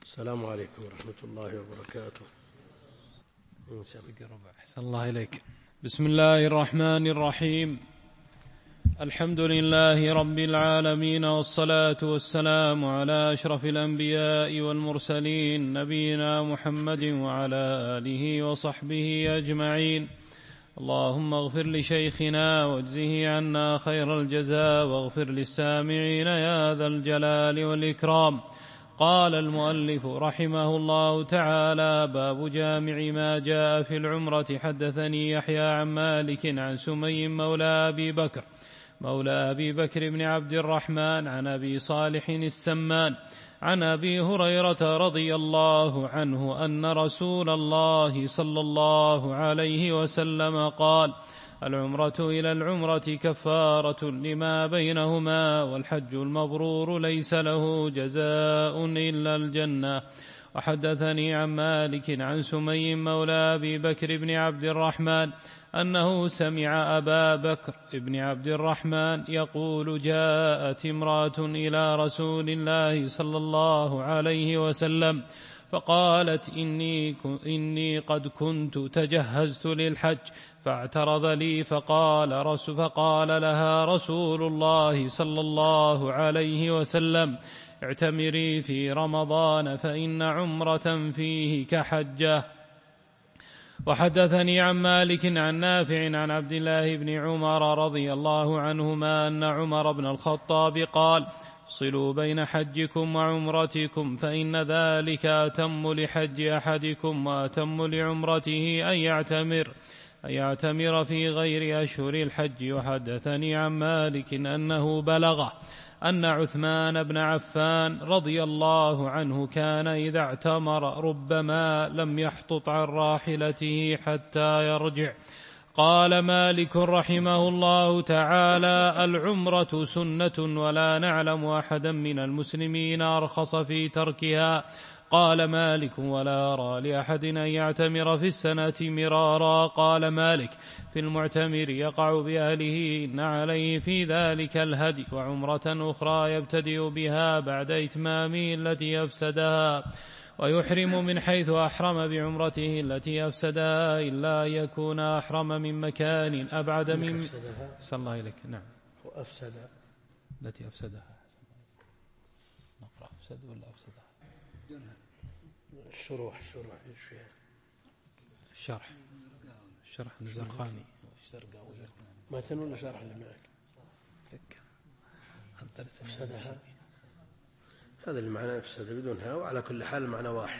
السلام عليكم ورحمة الله وبركاته. أحسن الله إليك. بسم الله الرحمن الرحيم. الحمد لله رب العالمين، والصلاة والسلام على أشرف الأنبياء والمرسلين، نبينا محمد وعلى آله وصحبه أجمعين. اللهم اغفر لشيخنا واجزه عنا خير الجزاء، واغفر للسامعين يا ذا الجلال والإكرام. قال المؤلف رحمه الله تعالى: باب جامع ما جاء في العمرة. حدثني يحيى عن مالك عن سمي مولى أبي بكر بن عبد الرحمن عن أبي صالح السمان عن أبي هريرة رضي الله عنه أن رسول الله صلى الله عليه وسلم قال: العمرة إلى العمرة كفارة لما بينهما، والحج المبرور ليس له جزاء إلا الجنة. وحدثني عن مالك عن سمي مولى أبي بكر بن عبد الرحمن أنه سمع أبا بكر بن عبد الرحمن يقول: جاءت امرأة إلى رسول الله صلى الله عليه وسلم فقالت: إني قد كنت تجهزت للحج، فاعترض لي، فقال لها رسول الله صلى الله عليه وسلم: اعتمري في رمضان، فإن عمرة فيه كحجة. وحدثني عن مالك عن نافع عن عبد الله بن عمر رضي الله عنهما أن عمر بن الخطاب قال: افصلوا بين حجكم وعمرتكم، فإن ذلك أتم لحج أحدكم وأتم لعمرته أن يعتمر في غير أشهر الحج. وحدثني عن مالك أنه بلغه أن عثمان بن عفان رضي الله عنه كان إذا اعتمر ربما لم يحطط عن راحلته حتى يرجع. قال مالك رحمه الله تعالى: العمرة سنة، ولا نعلم أحدا من المسلمين أرخص في تركها. قال مالك: ولا أرى لأحد أن يعتمر في السنة مرارا. قال مالك: في المعتمر يقع بأهله، إن عليه في ذلك الهدي، وعمرة أخرى يبتدئ بها بعد إتمامه التي أفسدها، ويحرم من حيث أحرم بعمرته التي أفسدها، إلا يكون أحرم من مكان أبعد من صلى الله عليك. نعم. وأفسد التي أفسدها. نقرأ أفسد ولا أفسدها؟ الشروح الشرح الزرقاني ما تنون شرح لمالك أفسدها، هذا المعنى أفسد بدونها، وعلى كل حال المعنى واحد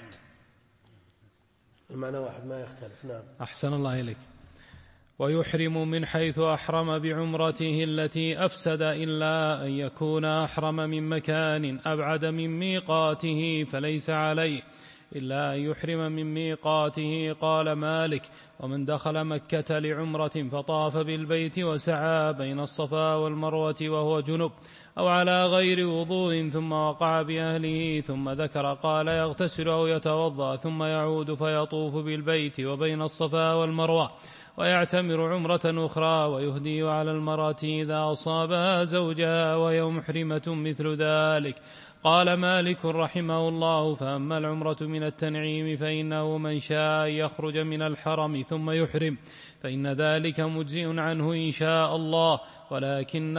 ما يختلف. نعم. أحسن الله إليك. ويحرم من حيث أحرم بعمرته التي أفسد، إلا أن يكون أحرم من مكان أبعد من ميقاته، فليس عليه إلا أن يحرم من ميقاته. قال مالك: ومن دخل مكة لعمرة فطاف بالبيت وسعى بين الصفا والمروة وهو جنب أو على غير وضوء، ثم وقع بأهله، ثم ذكر، قال: يغتسل أو يتوضأ ثم يعود فيطوف بالبيت وبين الصفا والمروة ويعتمر عمرة أخرى، ويهدي على المرأة إذا أصابها زوجها وهي محرمة مثل ذلك. قال مالك رحمه الله: فأما العمرة من التنعيم فإنه من شاء يخرج من الحرم ثم يحرم، فإن ذلك مجزئ عنه إن شاء الله، ولكن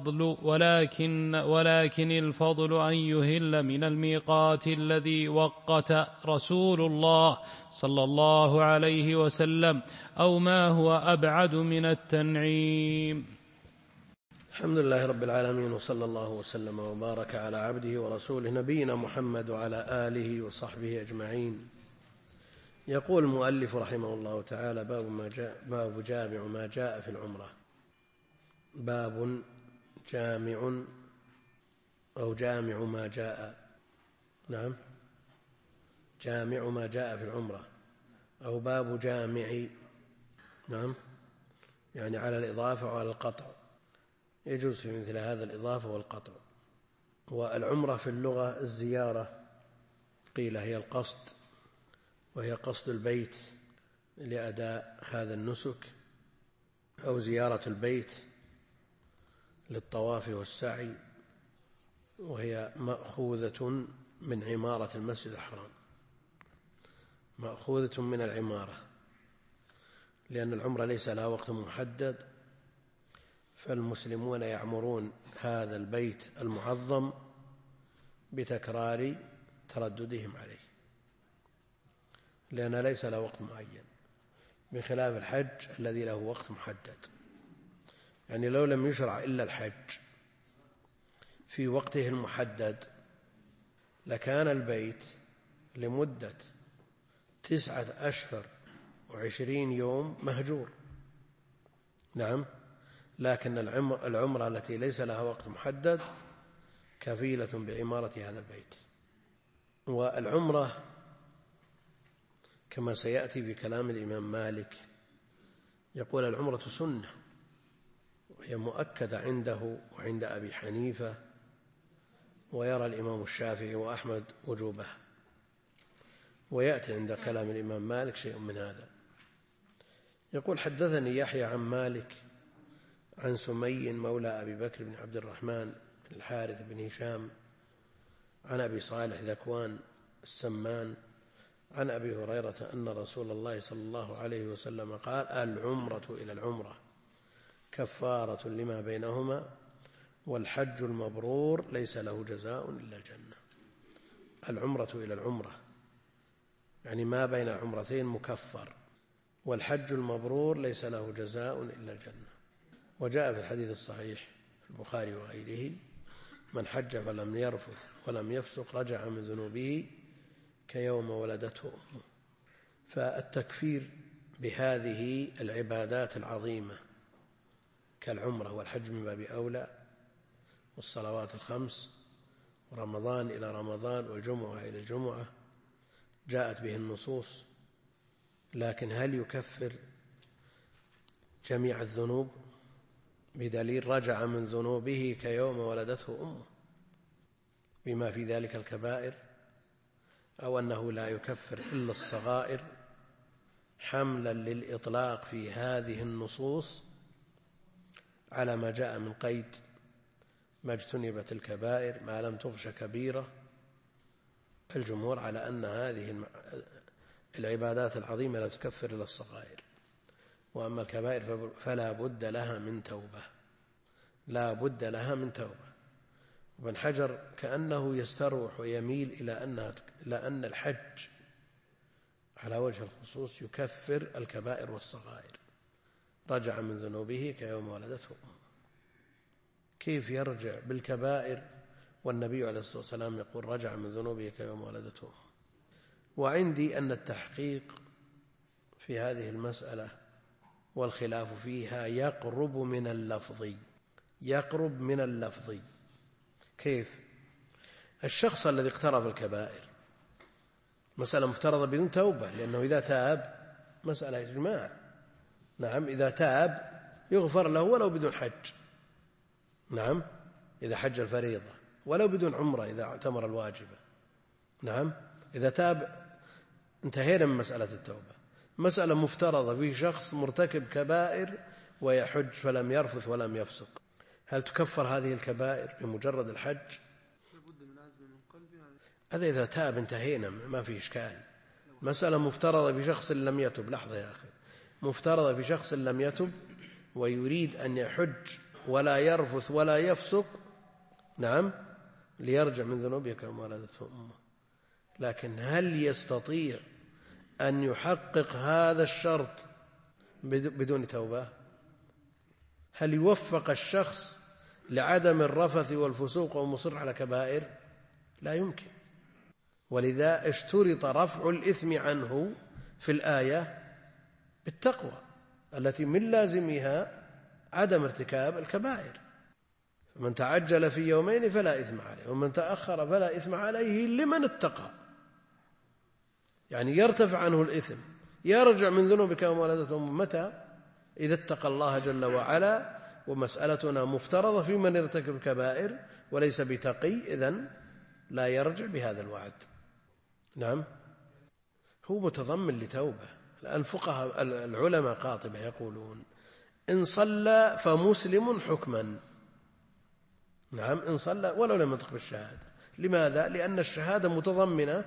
الفضل أن يهل من الميقات الذي وقت رسول الله صلى الله عليه وسلم، أو ما هو أبعد من التنعيم. الحمد لله رب العالمين، وصلى الله وسلم وبارك على عبده ورسوله نبينا محمد وعلى آله وصحبه أجمعين. يقول المؤلف رحمه الله تعالى: باب جامع ما جاء في العمرة. باب جامع أو جامع ما جاء، نعم، جامع ما جاء في العمرة، أو باب جامع، نعم، يعني على الإضافة وعلى القطع، يجوز في مثل هذا الإضافة والقطع. والعمرة في اللغة الزيارة، قيل هي القصد، وهي قصد البيت لأداء هذا النسك، أو زيارة البيت للطواف والسعي، وهي مأخوذة من عمارة المسجد الحرام، مأخوذة من العمارة، لأن العمرة ليس لها وقت محدد، فالمسلمون يعمرون هذا البيت المعظم بتكرار ترددهم عليه، لأن ليس له وقت معين، بخلاف الحج الذي له وقت محدد. يعني لو لم يشرع إلا الحج في وقته المحدد لكان البيت لمدة 9 أشهر و20 يوم مهجور. نعم، لكن العمرة التي ليس لها وقت محدد كفيلة بعمارة هذا البيت. والعمرة كما سيأتي في كلام الإمام مالك يقول العمرة سنة، وهي مؤكدة عنده وعند أبي حنيفة، ويرى الإمام الشافعي وأحمد وجوبها، ويأتي عند كلام الإمام مالك شيء من هذا. يقول حدثني يحيى عن مالك عن سمي مولى أبي بكر بن عبد الرحمن بن الحارث بن هشام عن أبي صالح ذكوان السمان عن أبي هريرة أن رسول الله صلى الله عليه وسلم قال العمرة إلى العمرة كفارة لما بينهما والحج المبرور ليس له جزاء إلا الجنة. العمرة إلى العمرة يعني ما بين العمرتين مكفر، والحج المبرور ليس له جزاء إلا الجنة. وجاء في الحديث الصحيح في البخاري وغيره من حج فلم يرفث ولم يفسق رجع من ذنوبه كيوم ولدته أمه. فالتكفير بهذه العبادات العظيمة كالعمرة والحج من باب أولى، والصلوات الخمس ورمضان إلى رمضان والجمعة إلى الجمعة جاءت به النصوص، لكن هل يكفر جميع الذنوب بدليل رجع من ذنوبه كيوم ولدته أمه بما في ذلك الكبائر، أو أنه لا يكفر إلا الصغائر حملا للإطلاق في هذه النصوص على ما جاء من قيد ما اجتنبت الكبائر ما لم تغش كبيرة؟ الجمهور على أن هذه العبادات العظيمة لا تكفر إلا الصغائر، وأما الكبائر فلا بد لها من توبة، لا بد لها من توبة. وابن حجر كأنه يستروح ويميل إلى أن الحج على وجه الخصوص يكفر الكبائر والصغائر، رجع من ذنوبه كيوم ولدته أمه. كيف يرجع بالكبائر والنبي عليه الصلاة والسلام يقول رجع من ذنوبه كيوم ولدته أمه؟ وعندي أن التحقيق في هذه المسألة والخلاف فيها يقرب من اللفظ، يقرب من اللفظ. كيف؟ الشخص الذي اقترف الكبائر مسألة مفترضة بدون توبة، لأنه إذا تاب مسألة إجماع. نعم، إذا تاب يغفر له ولو بدون حج. نعم، إذا حج الفريضة، ولو بدون عمرة إذا اعتمر الواجبة. نعم، إذا تاب انتهينا من مسألة التوبة. مسألة مفترضة في شخص مرتكب كبائر ويحج فلم يرفث ولم يفسق، هل تكفر هذه الكبائر بمجرد الحج؟ هذا إذا تاب انتهينا، ما في إشكال. مسألة مفترضة في شخص لم يتب، لحظة يا أخي، مفترضة في شخص لم يتب ويريد أن يحج ولا يرفث ولا يفسق، نعم، ليرجع من ذنوبه كما ولدته أمه. لكن هل يستطيع أن يحقق هذا الشرط بدون توبة؟ هل يوفق الشخص لعدم الرفث والفسوق ومصر على كبائر؟ لا يمكن. ولذا اشترط رفع الإثم عنه في الآية بالتقوى التي من لازمها عدم ارتكاب الكبائر. فمن تعجل في يومين فلا إثم عليه، ومن تأخر فلا إثم عليه لمن اتقى. يعني يرتفع عنه الإثم، يرجع من ذنوبه كما ولدته أمه متى؟ إذا اتقى الله جل وعلا. ومسألتنا مفترضة في من يرتكب الكبائر وليس بتقي، إذن لا يرجع بهذا الوعد. نعم، هو متضمن لتوبة. الآن فقهاء العلماء قاطبة يقولون إن صلى فمسلم حكما. نعم، إن صلى ولو لم ينطق بالشهادة لماذا؟ لأن الشهادة متضمنة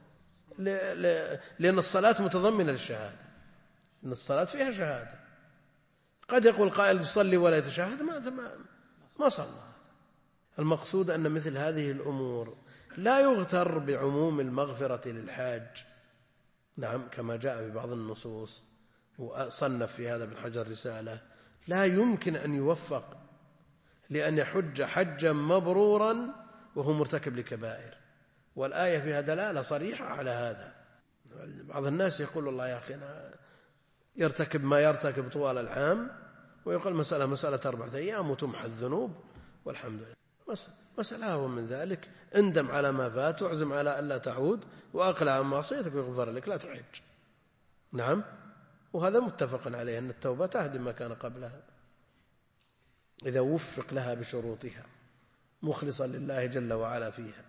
لأن الصلاة متضمنة للشهادة، إن الصلاة فيها شهادة. قد يقول قائل يصلي ولا يتشهد، ما صلى. المقصود أن مثل هذه الأمور لا يغتر بعموم المغفرة للحاج، نعم، كما جاء في بعض النصوص، وصنف في هذا ابن حجر رسالة، لا يمكن أن يوفق لأن يحج حجا مبرورا وهو مرتكب لكبائر، والآية فيها دلالة صريحة على هذا. بعض الناس يقول والله يا أخي أنا يرتكب ما يرتكب طوال العام، ويقول مسألة 4 أيام وتمحى الذنوب والحمد لله. مسألة هو من ذلك، اندم على ما فات واعزم على ألا تعود وأقلع عن معصيتك ويغفر لك، لا تحج. نعم، وهذا متفق عليه أن التوبة تهدم ما كان قبلها إذا وفق لها بشروطها مخلصا لله جل وعلا فيها.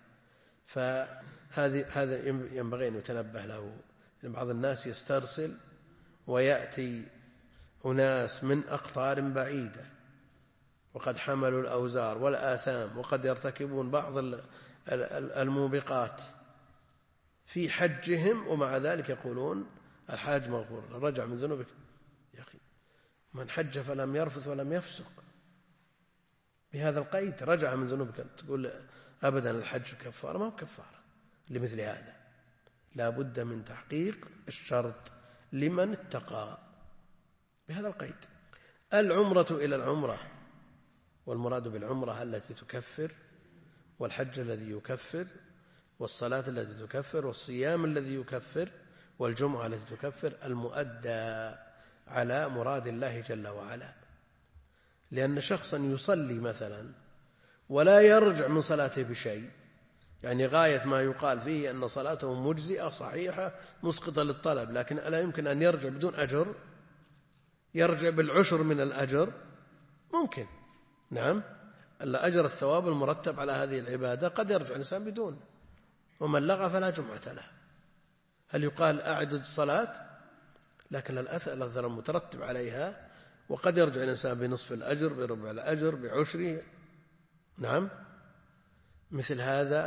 هذا ينبغي أن يتنبه له. بعض الناس يسترسل ويأتي أناس من أقطار بعيدة وقد حملوا الأوزار والآثام وقد يرتكبون بعض الموبقات في حجهم، ومع ذلك يقولون الحاج مغفور، رجع من ذنوبك. يا أخي من حج فلم يرفث ولم يفسق بهذا القيد، رجع من ذنوبك، تقول أبدا الحج كفارة؟ ما هو كفارة لمثل هذا. لا بد من تحقيق الشرط لمن اتقى بهذا القيد. العمرة إلى العمرة، والمراد بالعمرة التي تكفر، والحج الذي يكفر، والصلاة التي تكفر، والصيام الذي يكفر، والجمعة التي تكفر، المؤدى على مراد الله جل وعلا. لأن شخصا يصلي مثلا ولا يرجع من صلاته بشيء، يعني غاية ما يقال فيه أن صلاته مجزئة صحيحة مسقطة للطلب، لكن لا يمكن أن يرجع بدون أجر، يرجع بالعشر من الأجر، ممكن. نعم، ألا أجر الثواب المرتب على هذه العبادة قد يرجع الإنسان بدون، ومن لغى فلا جمعة له. هل يقال أعد الصلاة؟ لكن الأثر المترتب عليها، وقد يرجع الإنسان بنصف الأجر، بربع الأجر، بعشره. نعم، مثل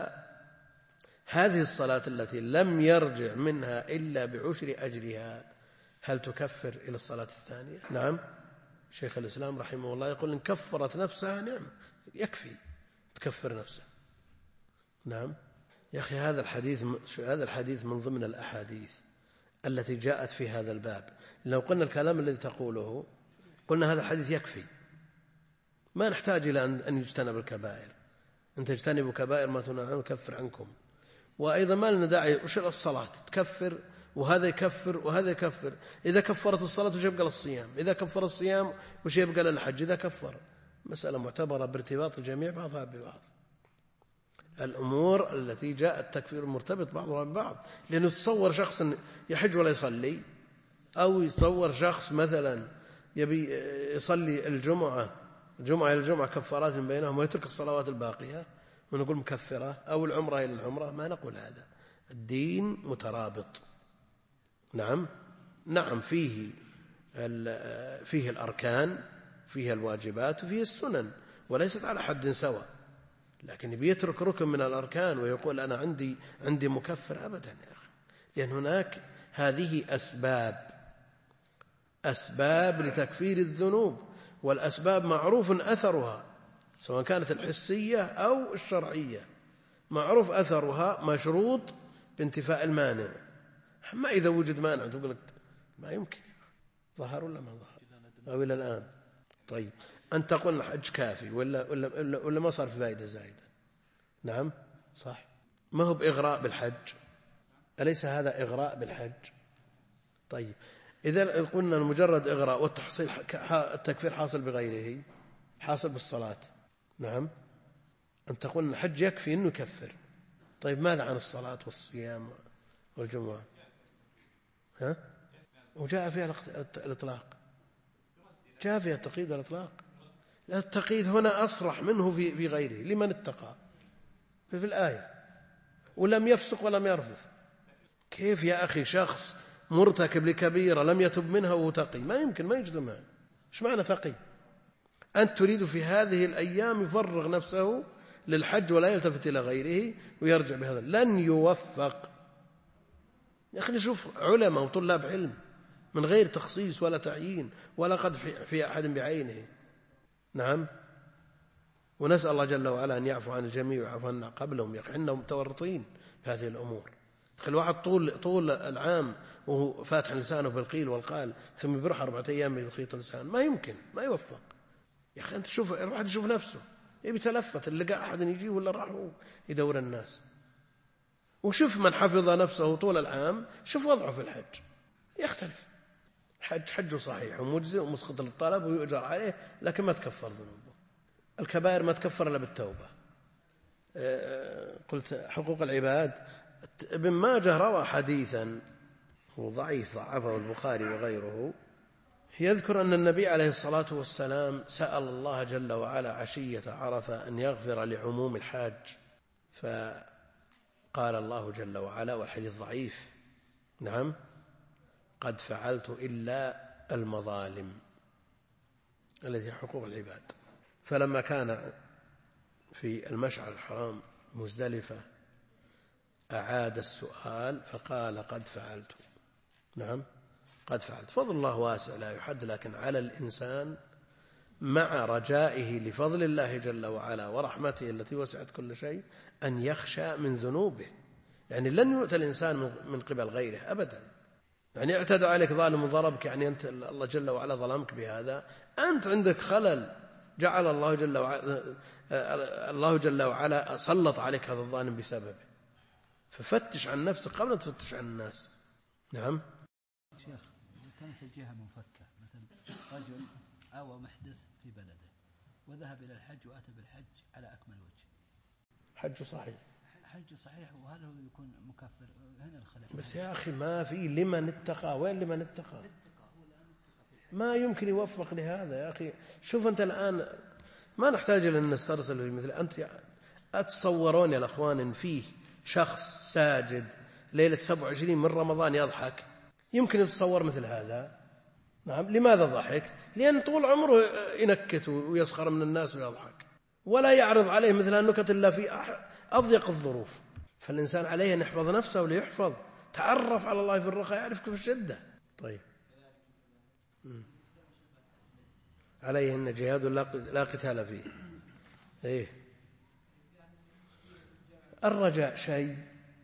هذه الصلاة التي لم يرجع منها إلا بعشر أجرها، هل تكفر إلى الصلاة الثانية؟ نعم، شيخ الإسلام رحمه الله يقول إن كفرت نفسها نعم، يكفي تكفر نفسها. نعم يا أخي، هذا الحديث من ضمن الأحاديث التي جاءت في هذا الباب. لو قلنا الكلام الذي تقوله قلنا هذا الحديث يكفي، ما نحتاج إلى أن يجتنب الكبائر. أن تجتنبوا كبائر ما تنهون عنه نكفر عنكم. وأيضا ما لنا داعي وش الصلاة تكفر وهذا يكفر وهذا يكفر. إذا كفرت الصلاة وش يبقى للصيام؟ إذا كفر الصيام وش يبقى للحج؟ إذا كفر، مسألة معتبرة بارتباط الجميع بعضها ببعض. الأمور التي جاء التكفير مرتبط بعضها ببعض، لأنه تصور شخص يحج ولا يصلي، أو يتصور شخص مثلا يبي يصلي الجمعة إلى الجمعة كفارات بينهم ويترك الصلوات الباقية ونقول مكفرة، أو العمرة إلى العمرة، ما نقول هذا. الدين مترابط. نعم فيه الأركان، فيه الواجبات، وفيه السنن، وليست على حد سواء. لكن بيترك ركن من الأركان ويقول أنا عندي مكفر، أبدا يا أخي. لأن هناك هذه أسباب لتكفير الذنوب، والأسباب معروف أثرها سواء كانت الحسية أو الشرعية، معروف أثرها مشروط بانتفاء المانع. ما إذا وجد مانع تقول لك ما يمكن، ظهر ولا ما ظهر أو إلى الآن. طيب أن تقول الحج كافي ولا ما صار في فائدة زائدة؟ نعم صح، ما هو بإغراء بالحج؟ أليس هذا إغراء بالحج؟ طيب إذا قلنا مجرد إغراء والتحصيل التكفير حاصل بغيره، حاصل بالصلاة، نعم، أن تقول الحج يكفي إنه يكفر. طيب ماذا عن الصلاة والصيام والجمعة؟ وجاء فيها الإطلاق، جاء فيها التقييد والإطلاق. التقييد هنا أصرح منه في غيره، لمن اتقى في الآية ولم يفسق ولم يرفث. كيف يا أخي شخص مرتكب لكبيرة لم يتب منها وهو تقي؟ ما يمكن، ما يجزم هذا. إيش معنى تقي؟ أنت تريد في هذه الأيام يفرغ نفسه للحج ولا يلتفت إلى غيره ويرجع بهذا، لن يوفق. يا أخي نشوف علماء وطلاب علم من غير تخصيص ولا تعيين ولا قد في أحد بعينه. نعم. ونسأل الله جل وعلا أن يعفو عن الجميع ويعفو عنا قبلهم، يقعنا متورطين في هذه الأمور. الواحد طول العام وهو فاتح لسانه بالقيل والقال، ثم بيروح 4 أيام بخيط اللسان، ما يمكن، ما يوفق. يا أخي أنت شوف، الواحد يشوف نفسه، يبي تلفت اللي لقى أحد يجي ولا راح يدور الناس. وشوف من حفظ نفسه طول العام شوف وضعه في الحج يختلف. حجه صحيح ومجزئ ومسقط للطلب ويؤجر عليه، لكن ما تكفر ذنوبه. الكبائر ما تكفر إلا بالتوبة. قلت حقوق العباد. ابن ماجه روى حديثا هو ضعيف، ضعفه البخاري وغيره، يذكر أن النبي عليه الصلاة والسلام سأل الله جل وعلا عشية عرفة أن يغفر لعموم الحاج، فقال الله جل وعلا، والحديث ضعيف، نعم، قد فعلت إلا المظالم التي حقوق العباد. فلما كان في المشعر الحرام مزدلفة أعاد السؤال فقال قد فعلت. نعم قد فعلت. فضل الله واسع لا يحد، لكن على الإنسان مع رجائه لفضل الله جل وعلا ورحمته التي وسعت كل شيء أن يخشى من ذنوبه. يعني لن يؤتى الإنسان من قبل غيره أبدا. يعني اعتدى عليك ظالم وضربك، يعني أنت الله جل وعلا ظلمك بهذا، أنت عندك خلل جعل الله جل وعلا سلط عليك هذا الظالم بسببه، ففتش عن نفسك قبل أن تفتش عن الناس. نعم شيخ، كانت الجهة منفكة، مثل رجل أو محدث في بلده وذهب إلى الحج وأتى بالحج على أكمل وجه، حج صحيح، حج صحيح، وهل هو يكون مكفر؟ هنا الخلاف. بس يا أخي ما في لمن اتقى. وين لمن اتقى؟ ما يمكن يوفق لهذا يا أخي. شوف أنت الآن ما نحتاج أن نسترسل في مثل أنت أتصورون يا الأخوان إن فيه شخص ساجد ليلة 27 من رمضان يضحك؟ يمكن يتصور مثل هذا؟ نعم. لماذا ضحك؟ لأن طول عمره ينكت ويسخر من الناس ويضحك، ولا يعرض عليه مثل النكت إلا في أضيق الظروف. فالإنسان عليه أن يحفظ نفسه وليحفظ، تعرف على الله في الرخاء يعرفك في الشدة. طيب عليه أن جهاد لا قتال فيه. إيه الرجاء شيء،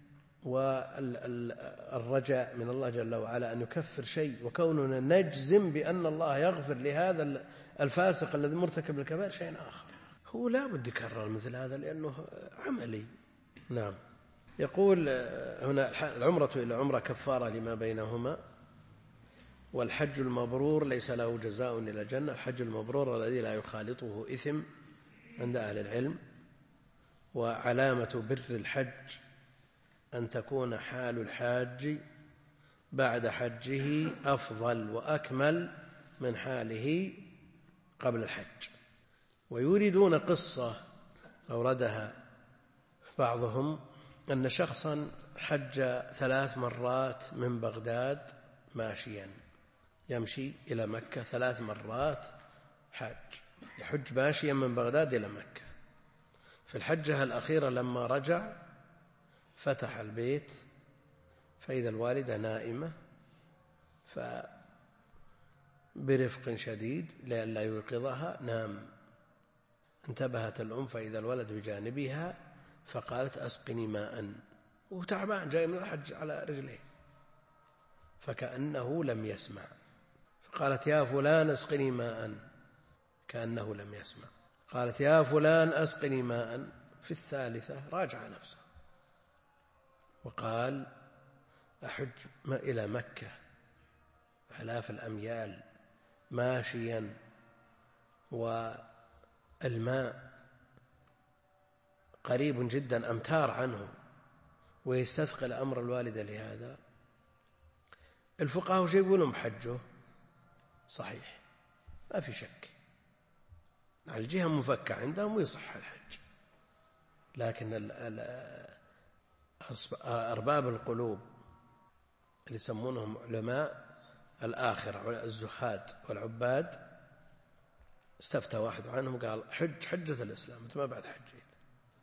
والرجاء من الله جل وعلا أن يكفر شيء، وكوننا نجزم بأن الله يغفر لهذا الفاسق الذي مرتكب الكبائر شيء آخر. هو لا بد يكرر مثل هذا لأنه عملي. نعم. يقول هنا العمرة إلى عمرة كفارة لما بينهما، والحج المبرور ليس له جزاء إلى الجنة. الحج المبرور الذي لا يخالطه إثم عند أهل العلم. وعلامة بر الحج أن تكون حال الحاج بعد حجه أفضل وأكمل من حاله قبل الحج. ويريدون قصة أوردها بعضهم أن شخصا حج 3 مرات من بغداد ماشيا، يمشي إلى مكة 3 مرات حج، يحج ماشيا من بغداد إلى مكة. في الحجة الأخيرة لما رجع فتح البيت فإذا الوالدة نائمة، فبرفق شديد لئلا يوقظها نام. انتبهت الأم فإذا الولد بجانبها، فقالت أسقني ماء، وتعبان جاي من الحج على رجليه، فكأنه لم يسمع، فقالت يا فلان أسقني ماء، كأنه لم يسمع. قالت يا فلان أسقني ماء. في الثالثة راجع نفسه وقال أحج إلى مكة آلاف الأميال ماشيا والماء قريب جدا أمتار عنه، ويستثقل أمر الوالدة لهذا. الفقهاء وش يقولون بحجه؟ صحيح ما في شك، الجهة مفكة عندهم ويصح الحج. لكن أرباب القلوب اللي يسمونهم علماء الآخرة الزهاد والعباد، استفتى واحد عنهم قال حجة الإسلام، أنت ما بعد حجيت،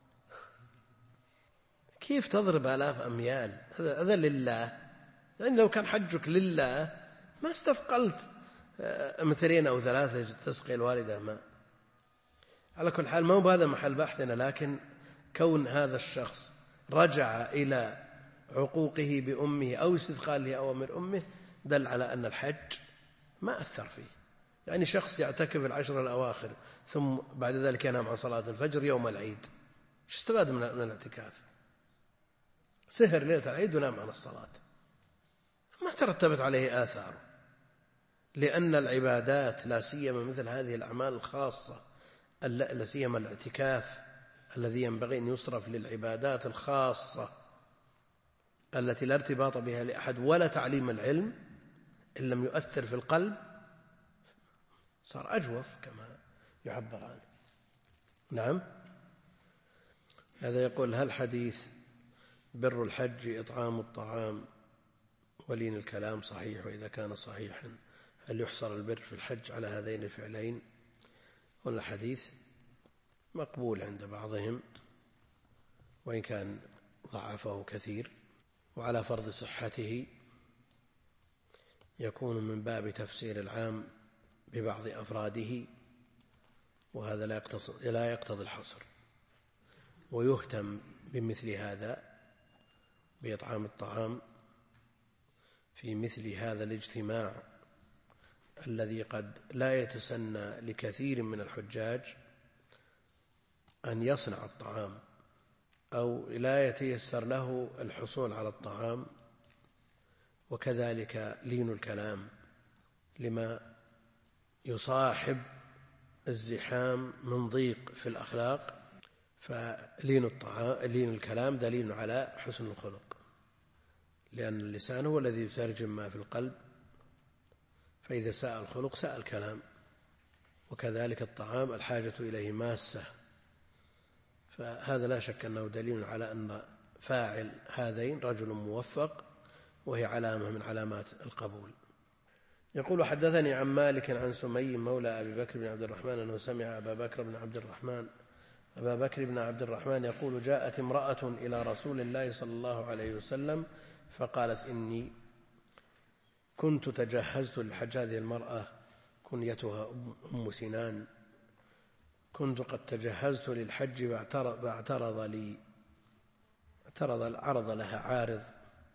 كيف تضرب آلاف أميال؟ هذا لله. يعني لو كان حجك لله ما استثقلت 2 أو 3 تسقي الوالدة ماء. على كل حال ما هو بهذا محل بحثنا، لكن كون هذا الشخص رجع إلى عقوقه بأمه أو استثقاله أوامر أمه دل على أن الحج ما أثر فيه. يعني شخص يعتكف 10 الأواخر ثم بعد ذلك ينام عن صلاة الفجر يوم العيد، ايش استفاد من الاعتكاف؟ سهر ليلة العيد ونام عن الصلاة، ما ترتبت عليه آثار. لأن العبادات لا سيما مثل هذه الأعمال الخاصة، لا سيما الاعتكاف الذي ينبغي أن يصرف للعبادات الخاصة التي لا ارتباط بها لأحد ولا تعليم العلم، إن لم يؤثر في القلب صار أجوف كما يعبر عنه. نعم. هذا يقول: هل حديث بر الحج إطعام الطعام ولين الكلام صحيح؟ وإذا كان صحيحا هل يحصر البر في الحج على هذين الفعلين؟ ولا حديث مقبول عند بعضهم وإن كان ضعفه كثير، وعلى فرض صحته يكون من باب تفسير العام ببعض أفراده، وهذا لا يقتضي الحصر. ويهتم بمثل هذا بإطعام الطعام في مثل هذا الاجتماع الذي قد لا يتسنى لكثير من الحجاج أن يصنع الطعام أو لا يتيسر له الحصول على الطعام، وكذلك لين الكلام لما يصاحب الزحام من ضيق في الأخلاق. فلين الكلام دليل على حسن الخلق، لأن اللسان هو الذي يترجم ما في القلب، فإذا ساء الخلق ساء الكلام. وكذلك الطعام الحاجة إليه ماسة، فهذا لا شك أنه دليل على أن فاعل هذين رجل موفق، وهي علامة من علامات القبول. يقول: حدثني عن مالك عن سمي مولى أبي بكر بن عبد الرحمن أنه سمع أبا بكر بن عبد الرحمن يقول: جاءت امرأة إلى رسول الله صلى الله عليه وسلم فقالت: إني كنت تجهزت للحج. هذه المرأة كنيتها أم سنان. كنت قد تجهزت للحج عرض لها عارض،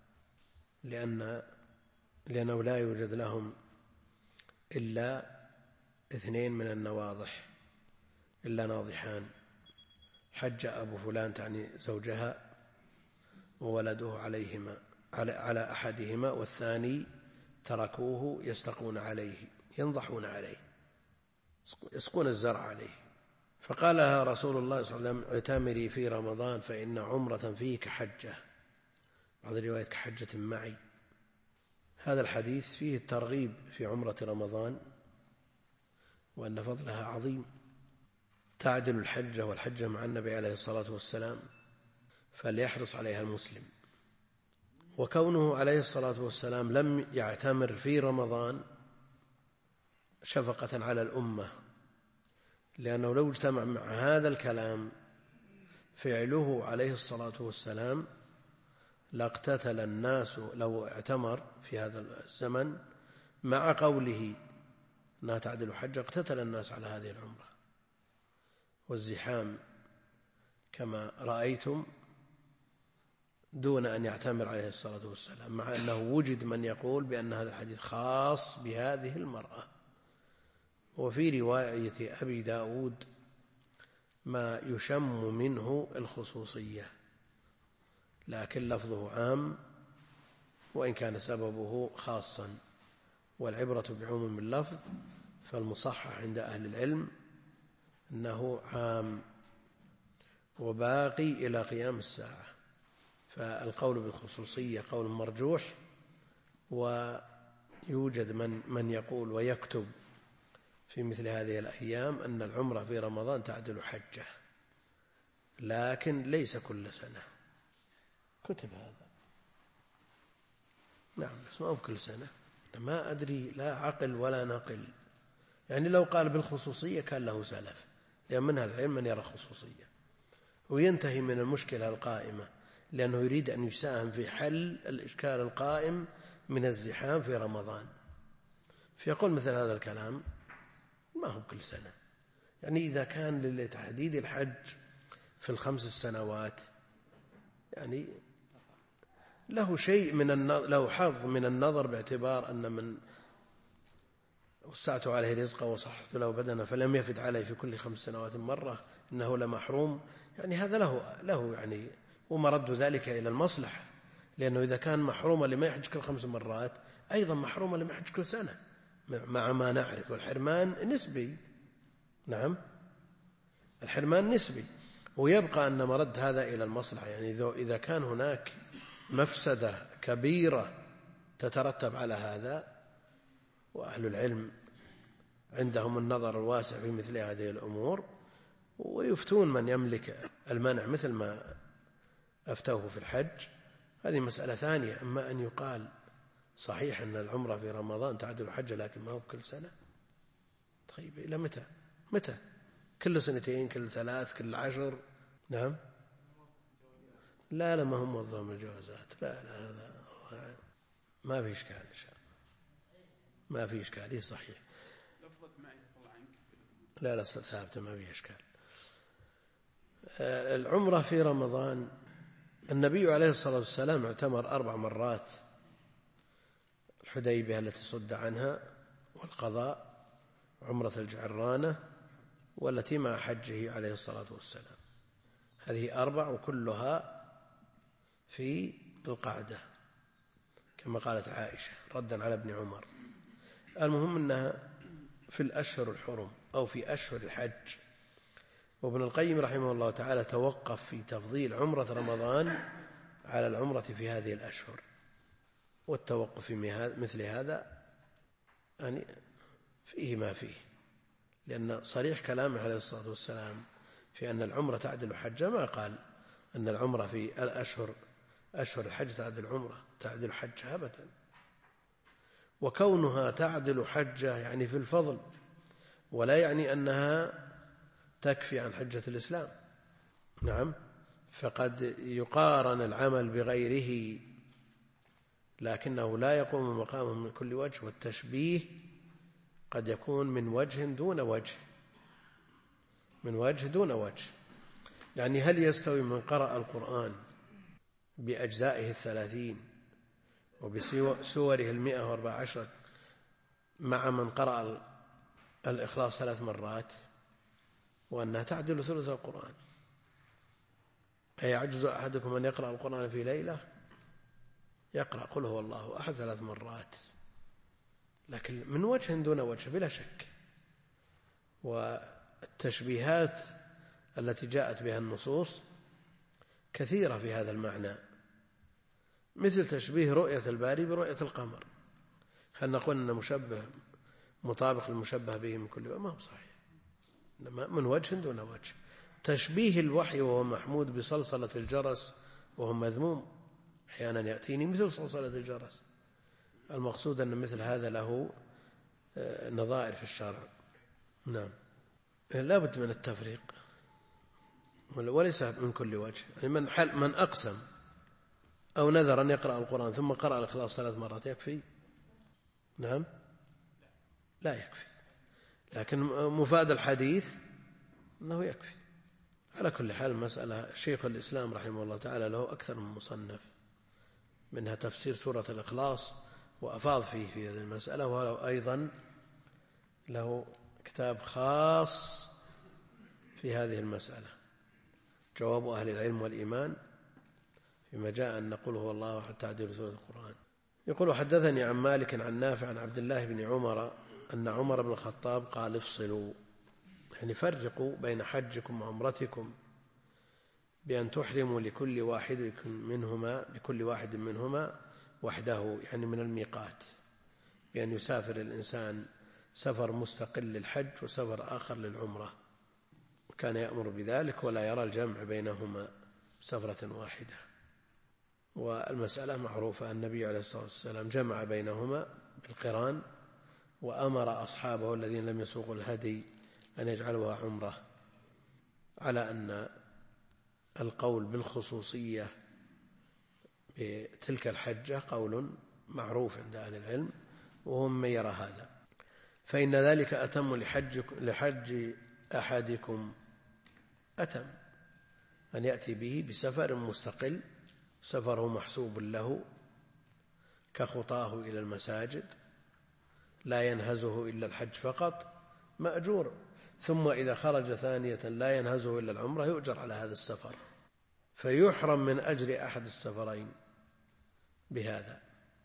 لأنه لا يوجد لهم إلا 2 من النواضح إلا ناضحان: حج أبو فلان تعني زوجها وولده على أحدهما، والثاني تركوه يستقون عليه ينضحون عليه يسقون الزرع عليه. فقال لها رسول الله صلى الله عليه وسلم: اعتمري في رمضان فإن عمرة فيه كحجة، بعض الروايات كحجة معي. هذا الحديث فيه الترغيب في عمرة رمضان وأن فضلها عظيم، تعدل الحجة والحجة مع النبي عليه الصلاة والسلام، فليحرص عليها المسلم. وكونه عليه الصلاة والسلام لم يعتمر في رمضان شفقة على الأمة، لأنه لو اجتمع مع هذا الكلام فعله عليه الصلاة والسلام لاقتتل الناس. لو اعتمر في هذا الزمن مع قوله أنها تعدل حجة اقتتل الناس على هذه العمرة والزحام كما رأيتم، دون أن يعتمر عليه الصلاة والسلام، مع أنه وجد من يقول بأن هذا الحديث خاص بهذه المرأة. وفي رواية أبي داود ما يشم منه الخصوصية، لكن لفظه عام وإن كان سببه خاصا، والعبرة بعموم اللفظ، فالمصحح عند أهل العلم أنه عام وباقي إلى قيام الساعة. فالقول بالخصوصية قول مرجوح، ويوجد من يقول ويكتب في مثل هذه الأيام أن العمرة في رمضان تعدل حجة، لكن ليس كل سنة. كتب هذا، نعم، بس ما هو كل سنة. ما أدري، لا عقل ولا نقل. يعني لو قال بالخصوصية كان له سلف، لأن منها العلم من يرى خصوصية وينتهي من المشكلة القائمة. لأنه يريد أن يساهم في حل الإشكال القائم من الزحام في رمضان، فيقول مثل هذا الكلام ما هو كل سنة. يعني إذا كان لتحديد الحج في ال5 سنوات يعني له شيء له حظ من النظر، باعتبار أن من وسعت عليه رزقه وصححت له بدنه فلم يفد عليه في كل 5 سنوات مرة إنه لمحروم. يعني هذا له يعني ومرد ذلك إلى المصلحة، لأنه إذا كان محروما لما يحج كل 5 مرات أيضا محروما لما يحج كل سنة، مع ما نعرف. والحرمان نسبي، نعم الحرمان نسبي، ويبقى أن مرد هذا إلى المصلحة. يعني إذا كان هناك مفسدة كبيرة تترتب على هذا، وأهل العلم عندهم النظر الواسع في مثل هذه الأمور، ويفتون من يملك المنع مثل ما أفتوه في الحج، هذه مسألة ثانية. أما أن يقال صحيح أن العمرة في رمضان تعدل حجة لكن ما هو كل سنة، طيب إلى متى؟ كل 2 كل 3 كل 10؟ نعم لا ما هم موظفون الجوازات، لا هذا ما في إشكال إن شاء الله، ما في إشكال، هي صحيح لا ثابتة ما في إشكال. العمرة في رمضان النبي عليه الصلاة والسلام اعتمر 4 مرات، الحديبية التي صد عنها، والقضاء، عمرة الجعرانة، والتي مع حجه عليه الصلاة والسلام. هذه 4 وكلها في القعدة كما قالت عائشة ردا على ابن عمر. المهم أنها في الأشهر الحرم أو في أشهر الحج. وابن القيم رحمه الله تعالى توقف في تفضيل عمرة رمضان على العمرة في هذه الأشهر، والتوقف في مثل هذا يعني فيه ما فيه، لأن صريح كلامه عليه الصلاة والسلام في أن العمرة تعدل حجة، ما قال أن العمرة في أشهر الحج تعدل حجة أبدا. وكونها تعدل حجة يعني في الفضل، ولا يعني أنها تكفي عن حجة الإسلام. نعم، فقد يقارن العمل بغيره لكنه لا يقوم مقامه من كل وجه، والتشبيه قد يكون من وجه دون وجه. يعني هل يستوي من قرأ القرآن بأجزائه 30 وبسوره 114 مع من قرأ الإخلاص 3 مرات وأنها تعدل ثلث القرآن؟ أيعجز أحدكم أن يقرأ القرآن في ليلة؟ يقرأ قل هو الله أحد 3 مرات، لكن من وجه دون وجه بلا شك. والتشبيهات التي جاءت بها النصوص كثيرة في هذا المعنى، مثل تشبيه رؤية الباري برؤية القمر. هل نقول أن مشبه مطابق للمشبه به من كل وجه؟ ما هو صحيح، إنما من وجه دون وجه. تشبيه الوحي وهو محمود بصلصلة الجرس وهو مذموم، أحيانا يأتيني مثل صلصلة الجرس. المقصود أن مثل هذا له نظائر في الشرع. نعم، لا بد من التفريق وليس من كل وجه. يعني من أقسم أو نذر أن يقرأ القرآن ثم قرأ الإخلاص 3 مرات يكفي؟ نعم لا يكفي، لكن مفاد الحديث أنه يكفي. على كل حال مسألة شيخ الإسلام رحمه الله تعالى له أكثر من مصنف، منها تفسير سورة الإخلاص وأفاض فيه في هذه المسألة، وله أيضا له كتاب خاص في هذه المسألة، جواب أهل العلم والإيمان فيما جاء أن نقول هو الله حتى تعديل سورة القرآن. يقول حدثني عن مالك عن نافع عن عبد الله بن عمر أن عمر بن الخطاب قال افصلوا، يعني فرقوا بين حجكم وعمرتكم بأن تحرموا بكل واحد منهما وحده، يعني من الميقات، بأن يسافر الإنسان سفر مستقل للحج وسفر آخر للعمرة، وكان يأمر بذلك ولا يرى الجمع بينهما سفرة واحدة. والمسألة معروفة، النبي عليه الصلاة والسلام جمع بينهما بالقران، وأمر أصحابه الذين لم يسوقوا الهدي أن يجعلوها عمرة، على أن القول بالخصوصية بتلك الحجة قول معروف عند أهل العلم وهم من يرى هذا. فإن ذلك أتم لحج أحدكم، أتم أن يأتي به بسفر مستقل، سفره محسوب له كخطاه إلى المساجد لا ينهزه إلا الحج فقط مأجور، ثم إذا خرج ثانية لا ينهزه إلا العمرة يؤجر على هذا السفر، فيحرم من أجر أحد السفرين بهذا.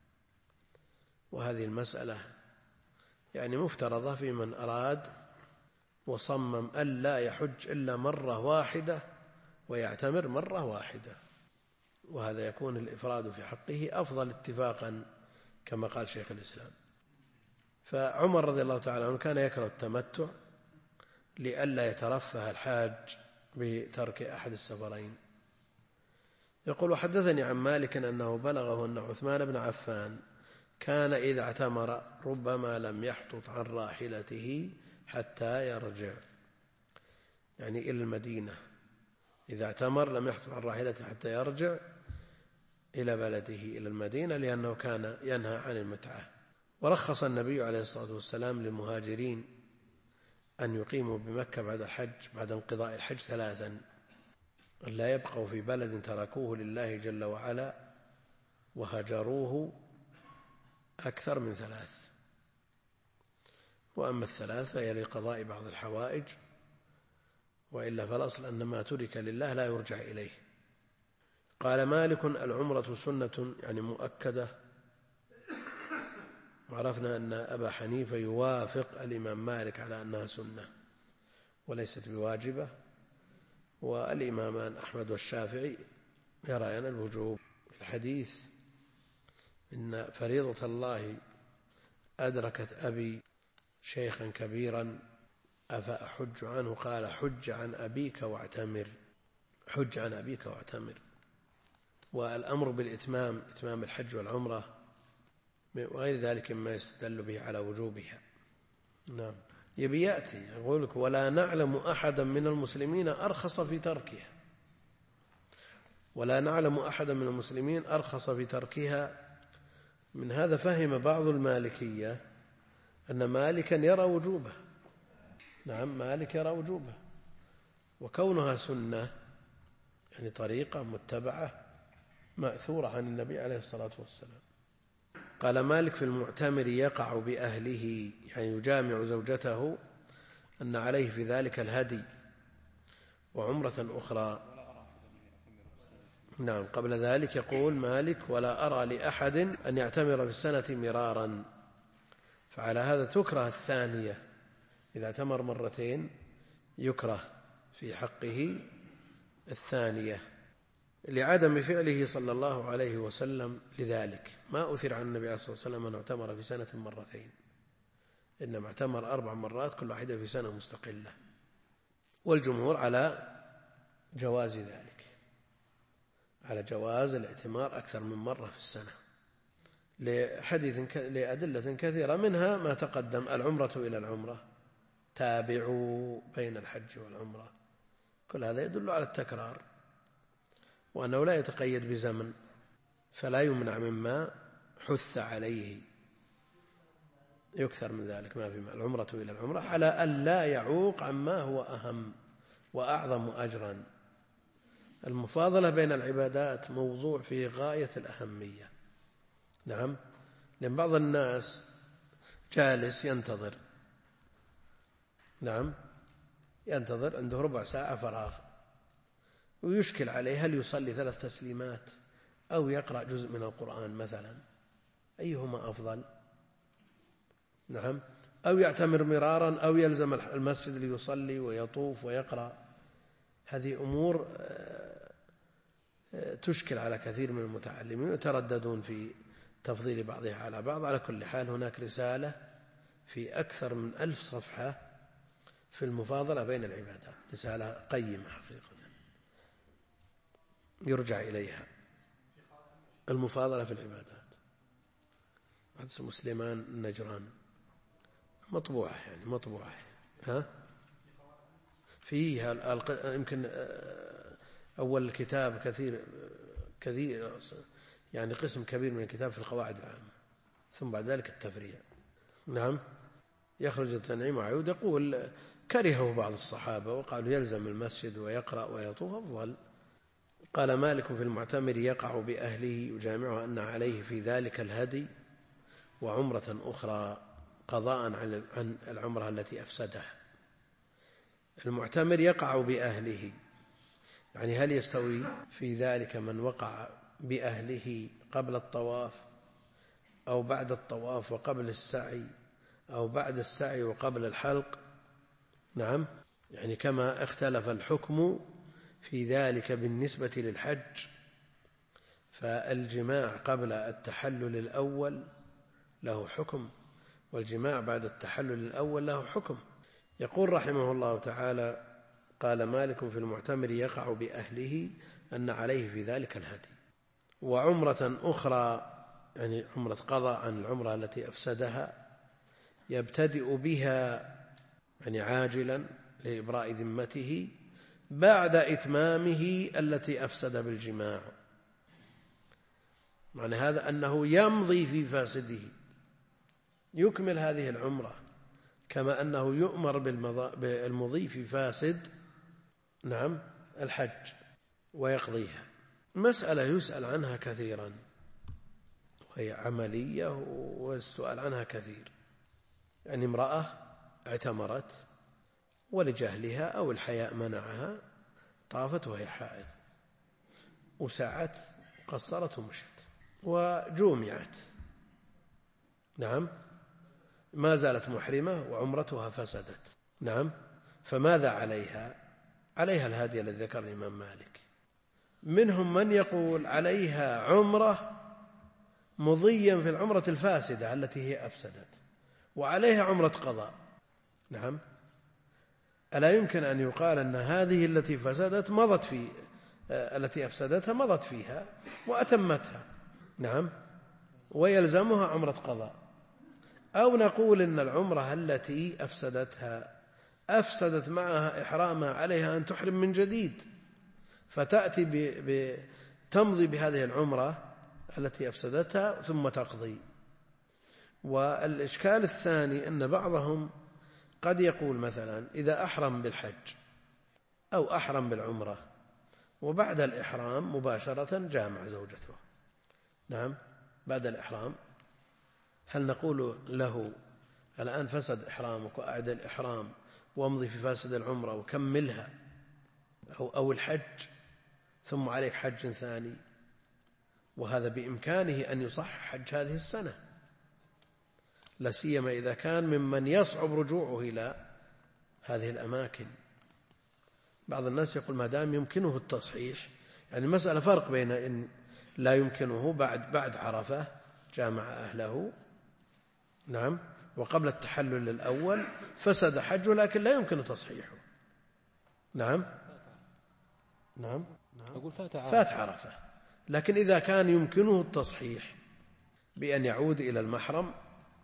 وهذه المسألة يعني مفترضة في من أراد وصمم ألا يحج إلا مرة واحدة ويعتمر مرة واحدة، وهذا يكون الإفراد في حقه أفضل اتفاقا كما قال شيخ الإسلام. فعمر رضي الله تعالى عنه كان يكره التمتع لئلا يترفه الحاج بترك أحد السفرين. يقول: وحدثني عن مالك أنه بلغه أن عثمان بن عفان كان إذا اعتمر ربما لم يحطط عن راحلته حتى يرجع، يعني إلى المدينة، إذا اعتمر لم يحطط عن راحلته حتى يرجع إلى بلده إلى المدينة، لأنه كان ينهى عن المتعة. ورخص النبي عليه الصلاة والسلام للمهاجرين أن يقيموا بمكة بعد الحج، بعد انقضاء الحج 3، أن لا يبقوا في بلد تركوه لله جل وعلا وهجروه أكثر من 3، وأما 3 فهي لقضاء بعض الحوائج، وإلا فالأصل أن ما ترك لله لا يرجع إليه. قال مالك: العمرة سنة، يعني مؤكدة. وعرفنا أن أبا حنيفة يوافق الإمام مالك على أنها سنة وليست بواجبة، والإمامان أحمد والشافعي يريان الوجوب. الحديث: إن فريضة الله أدركت أبي شيخا كبيرا أفأحج عنه؟ قال: حج عن أبيك واعتمر، حج عن أبيك واعتمر. والأمر بالإتمام، إتمام الحج والعمرة وغير ذلك مما يستدل به على وجوبها. نعم. يبي يأتي يقول لك: ولا نعلم أحدا من المسلمين أرخص في تركها، ولا نعلم أحدا من المسلمين أرخص في تركها. من هذا فهم بعض المالكية أن مالكا يرى وجوبه. نعم، مالك يرى وجوبه، وكونها سنة يعني طريقة متبعة مأثورة عن النبي عليه الصلاة والسلام. قال مالك: في المعتمر يقع بأهله، يعني يجامع زوجته، أن عليه في ذلك الهدي وعمرة أخرى. نعم. قبل ذلك يقول مالك: ولا أرى لأحد أن يعتمر في السنة مرارا، فعلى هذا تكره الثانية، إذا اعتمر مرتين يكره في حقه الثانية لعدم فعله صلى الله عليه وسلم لذلك. ما أثر عن النبي عليه الصلاة والسلام أن اعتمر في سنة مرتين، إنما اعتمر 4 مرات كل واحدة في سنة مستقلة، والجمهور على جواز ذلك، على جواز الاعتمار أكثر من مرة في السنة لأدلة كثيرة، منها ما تقدم: العمرة إلى العمرة، تابعوا بين الحج والعمرة، كل هذا يدل على التكرار، وأنه لا يتقيد بزمن، فلا يمنع مما حث عليه يكثر من ذلك ما في العمرة إلى العمرة، على أن لا يعوق عما هو أهم وأعظم أجرا. المفاضلة بين العبادات موضوع في غاية الأهمية. نعم. لأن بعض الناس جالس ينتظر، نعم، ينتظر، عنده ربع ساعة فراغ، ويشكل عليه هل يصلي 3 تسليمات أو يقرأ جزء من القرآن مثلا، أيهما أفضل؟ نعم. أو يعتمر مرارا أو يلزم المسجد ليصلي ويطوف ويقرأ. هذه أمور تشكل على كثير من المتعلمين يترددون في تفضيل بعضها على بعض. على كل حال هناك رسالة في أكثر من 1000 صفحة في المفاضلة بين العبادات، رسالة قيمة حقيقة يرجع إليها، المفاضلة في العبادات، حدث مسلمان النجران، مطبوعة يعني مطبوعة. فيها يمكن أول الكتاب كثير يعني قسم كبير من الكتاب في القواعد العامة، ثم بعد ذلك التفريع. نعم. يخرج التنعيم وعيود يقول كرهه بعض الصحابة وقالوا يلزم المسجد ويقرأ ويطوف أفضل. قال مالك في المعتمر يقع بأهله يجامعه أن عليه في ذلك الهدي وعمرة أخرى قضاء عن العمرة التي أفسدها. المعتمر يقع بأهله، يعني هل يستوي في ذلك من وقع بأهله قبل الطواف أو بعد الطواف وقبل السعي أو بعد السعي وقبل الحلق؟ نعم، يعني كما اختلف الحكم في ذلك بالنسبة للحج، فالجماع قبل التحلل الأول له حكم، والجماع بعد التحلل الأول له حكم. يقول رحمه الله تعالى: قال مالك في المعتمر يقع بأهله أن عليه في ذلك الهدي وعمرة أخرى، يعني عمرة قضاء عن العمرة التي أفسدها، يبتدئ بها يعني عاجلا لإبراء ذمته بعد إتمامه التي أفسد بالجماع. معنى هذا أنه يمضي في فاسده، يكمل هذه العمرة كما أنه يؤمر بالمضي في فاسد نعم الحج ويقضيها. مسألة يسأل عنها كثيرا وهي عملية والسؤال عنها كثير. يعني امرأة اعتمرت ولجهلها أو الحياء منعها طافت وهي حائض وسعت قصرت ومشت وجومعت، نعم، ما زالت محرمة وعمرتها فسدت، نعم، فماذا عليها؟ عليها الهدي الذي ذكر الإمام مالك. منهم من يقول عليها عمرة مضيا في العمرة الفاسدة التي هي أفسدت، وعليها عمرة قضاء. نعم، ألا يمكن أن يقال أن هذه التي فسدت مضت في التي أفسدتها مضت فيها وأتمتها، نعم، ويلزمها عمرة قضاء؟ أو نقول إن العمرة التي أفسدتها أفسدت معها إحرامها، عليها أن تحرم من جديد، فتأتي تمضي بهذه العمرة التي أفسدتها ثم تقضي. والإشكال الثاني أن بعضهم قد يقول مثلا إذا أحرم بالحج أو أحرم بالعمرة وبعد الإحرام مباشرة جامع زوجته، نعم، بعد الإحرام، هل نقول له الآن فسد إحرامك وأعد الإحرام وامضي في فاسد العمرة وكملها أو الحج ثم عليك حج ثاني؟ وهذا بإمكانه أن يصح حج هذه السنة، لا سيما إذا كان ممن يصعب رجوعه إلى هذه الأماكن. بعض الناس يقول ما دام يمكنه التصحيح، يعني المسألة فرق بين إن لا يمكنه بعد عرفة جامع أهله، نعم، وقبل التحلل الأول فسد حجه لكن لا يمكن تصحيحه، نعم، نعم، أقول فات عرفة. لكن إذا كان يمكنه التصحيح بأن يعود إلى المحرم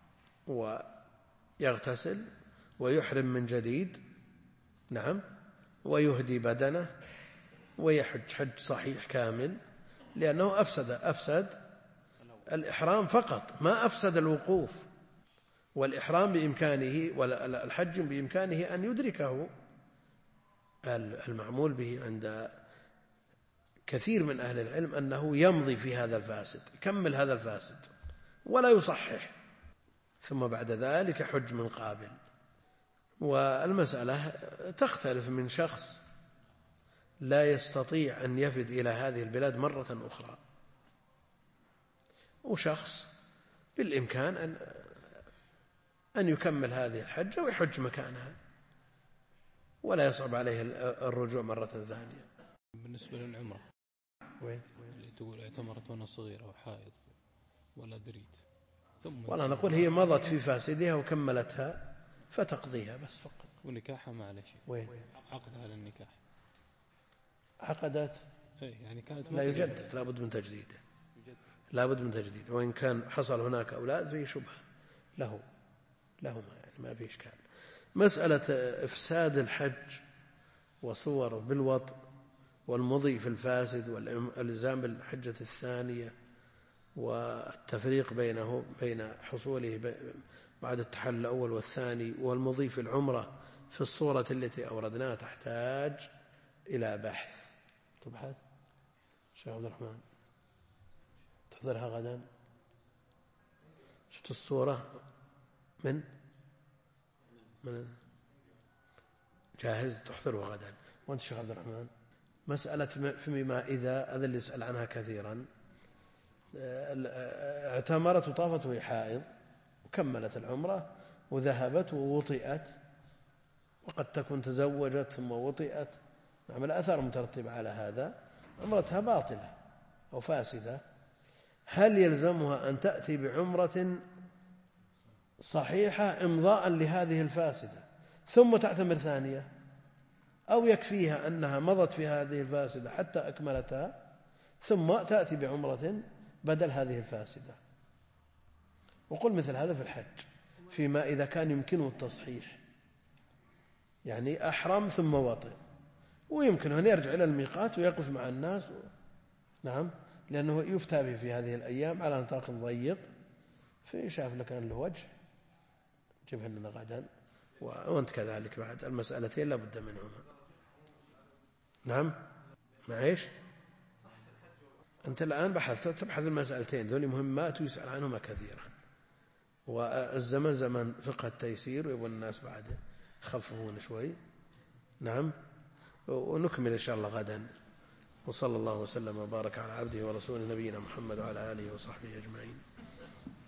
ويغتسل ويحرم من جديد، نعم، ويهدي بدنه ويحج حج صحيح كامل، لأنه أفسد الإحرام فقط، ما أفسد الوقوف، والإحرام بإمكانه والحج بإمكانه أن يدركه. المعمول به عند كثير من أهل العلم أنه يمضي في هذا الفاسد، يكمل هذا الفاسد ولا يصحح، ثم بعد ذلك حج من قابل. والمسألة تختلف من شخص لا يستطيع أن يفد إلى هذه البلاد مرة أخرى، وشخص بالإمكان أن يكمل هذه الحجة ويحج مكانها ولا يصعب عليه الرجوع مرة ثانية. بالنسبة للعمرة وين اللي تقول اعتمرت وأنا صغيرة وحائض ولا دريت ثم والله نقول هي مضت في فاسدها وكملتها فتقضيها بس فقط. ونكاحها ما عليه شيء. وين عقدها للنكاح عقدت يعني كانت لا يجدد، لابد من تجديده، لابد من تجديد، وإن كان حصل هناك أولاد فيه شبهة لهما، يعني ما فيه إشكال. مسألة إفساد الحج وصوره بالوطء والمضي في الفاسد والإلزام بالحجة الثانية والتفريق بين حصوله بعد التحلل الأول والثاني والمضي في العمرة في الصورة التي أوردناها تحتاج إلى بحث. تبحث شيخ عبد الرحمن، تحضرها غدا؟ شفت الصورة من جاهز تحضره غدا. وأنت شيخ عبد الرحمن مسألة فيما إذا هذا اللي يسأل عنها كثيرا، اعتمرت وطافت وهي حائض وكملت العمرة وذهبت ووطئت، وقد تكون تزوجت ثم وطئت، نعم الآثار مترتبة على هذا، عمرتها باطلة أو فاسدة. هل يلزمها أن تأتي بعمرة صحيحة إمضاء لهذه الفاسدة ثم تعتمر ثانية، أو يكفيها أنها مضت في هذه الفاسدة حتى أكملتها ثم تأتي بعمرة بدل هذه الفاسدة؟ وقل مثل هذا في الحج فيما إذا كان يمكنه التصحيح، يعني أحرم ثم وطئ، ويمكنه أن يرجع إلى الميقات ويقف مع الناس نعم، لأنه يفتى به في هذه الأيام على نطاق ضيق، فيشاف لك أن له وجه جبه لنا غدا. وأنت كذلك بعد المسألتين لا بد منهما. نعم معيش أنت الآن تبحث المسألتين ذولي مهمات ويسأل عنهما كثيرا، والزمن زمن فقه التيسير ويبغى الناس بعد يخففون شوي. نعم ونكمل إن شاء الله غدا. وصلى الله وسلم وبارك على عبده ورسوله نبينا محمد وعلى آله وصحبه أجمعين.